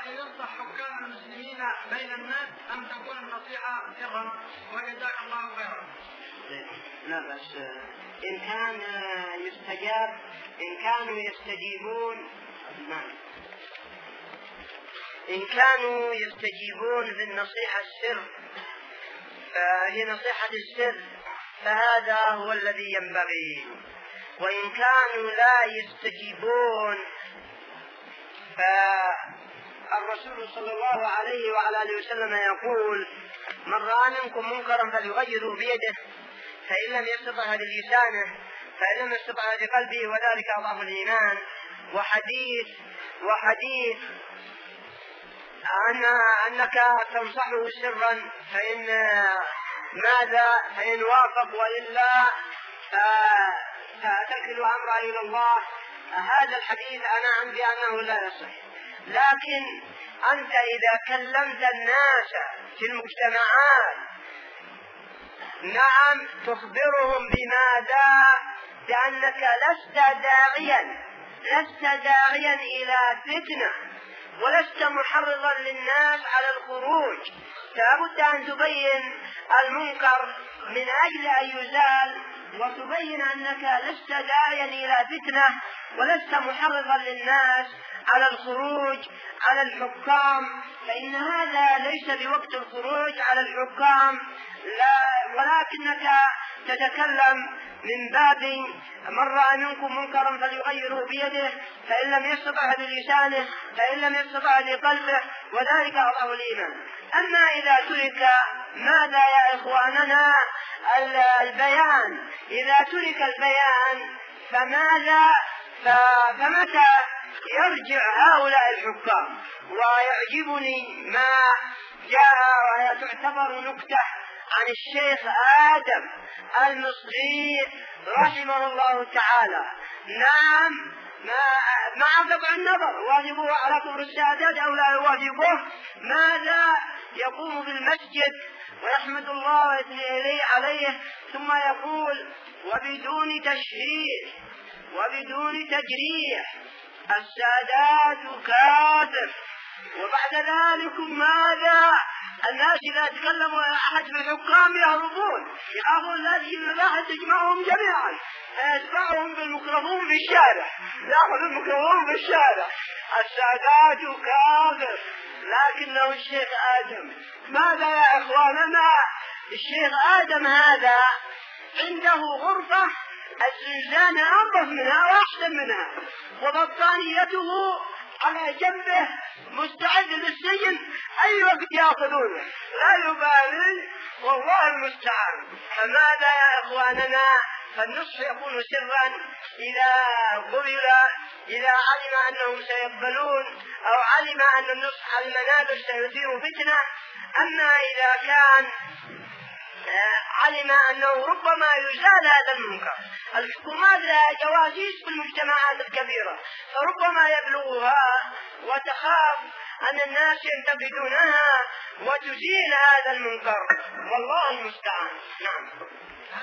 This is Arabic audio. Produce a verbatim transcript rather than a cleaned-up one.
هل ينصح حكام المسلمين بين الناس أم تكون النصيحة سرا؟ وجزاك الله خيرا. لا بس إن كان يستجاب، إن كانوا يستجيبون نعم إن كانوا يستجيبون بالنصيحة السر فهي نصيحة السر، فهذا هو الذي ينبغي. وإن كانوا لا يستجيبون فالرسول صلى الله عليه وعلى آله وسلم يقول: من رأى منكم منكرا فليغيره بيده، فإن لم يستطع بلسانه، فإن لم يستطع بقلبه، وذلك أضعف الإيمان. وحديث وحديث أن أنك تنصحه سرا فإن ماذا فإن وافق، وإلا فتكل أمره إلى الله. هذا الحديث أنا عندي بأنه لا يصح. لكن أنت إذا كلمت الناس في المجتمعات نعم تخبرهم بماذا؟ بأنك لست داعيا لست داعيا إلى فتنة، ولست محرضا للناس على الخروج. لابد أن تبين المنكر من أجل أن يزال، وتبين أنك لست داعيا إلى فتنة، ولست محرضا للناس على الخروج على الحكام، فإن هذا ليس بوقت الخروج على الحكام، لا، ولكنك تتكلم من باب: من رأى منكم منكرا فليغيره بيده، فإن لم يستطع بلسانه، فإن لم يستطع بقلبه، وذلك أضعف الإيمان. أما إذا ترك ماذا يا إخواننا؟ البيان. إذا ترك البيان فماذا؟ فمتى يرجع هؤلاء الحكام؟ ويعجبني ما جاء، وهي تعتبر نكتة عن الشيخ آدم المصري رحمه الله تعالى. نعم، مع قطع النظر واجبه على كبر السادات أو لا يواجبه، ماذا يقوم بالمسجد ويحمد الله ويثني إليه عليه، ثم يقول: وبدون تشهير وبدون تجريح السادات كافر. وبعد ذلك ماذا؟ الناس إذا تكلموا أحد في الحكام يهربون، يخافون لا تجد الواحد تجمعهم جميعا، فيتبعهم بالميكروفون في الشارع، يأخذ الميكروفون في الشارع: السادات كافر. لكنه الشيخ آدم، ماذا يا إخواننا؟ الشيخ آدم هذا عنده غرفة الزنزانة أنظف منها وأحسن منها، وبطانيته على جنبه مستعد للسجن أي وقت يأخذونه، لا يبالي، والله المستعان. فماذا يا إخواننا؟ فالنصح يكون سرا إذا قبل، إذا علم أنهم سيقبلون، أو علم أن النصح على المنابر سيثير فتنة. أما إذا كان علم أنه ربما يزال هذا المنكر، الحكومات لها جواسيس في المجتمعات الكبيرة، فربما يبلغها وتخاف أن الناس ينتقدونها وتزيل هذا المنكر، والله المستعان. نعم.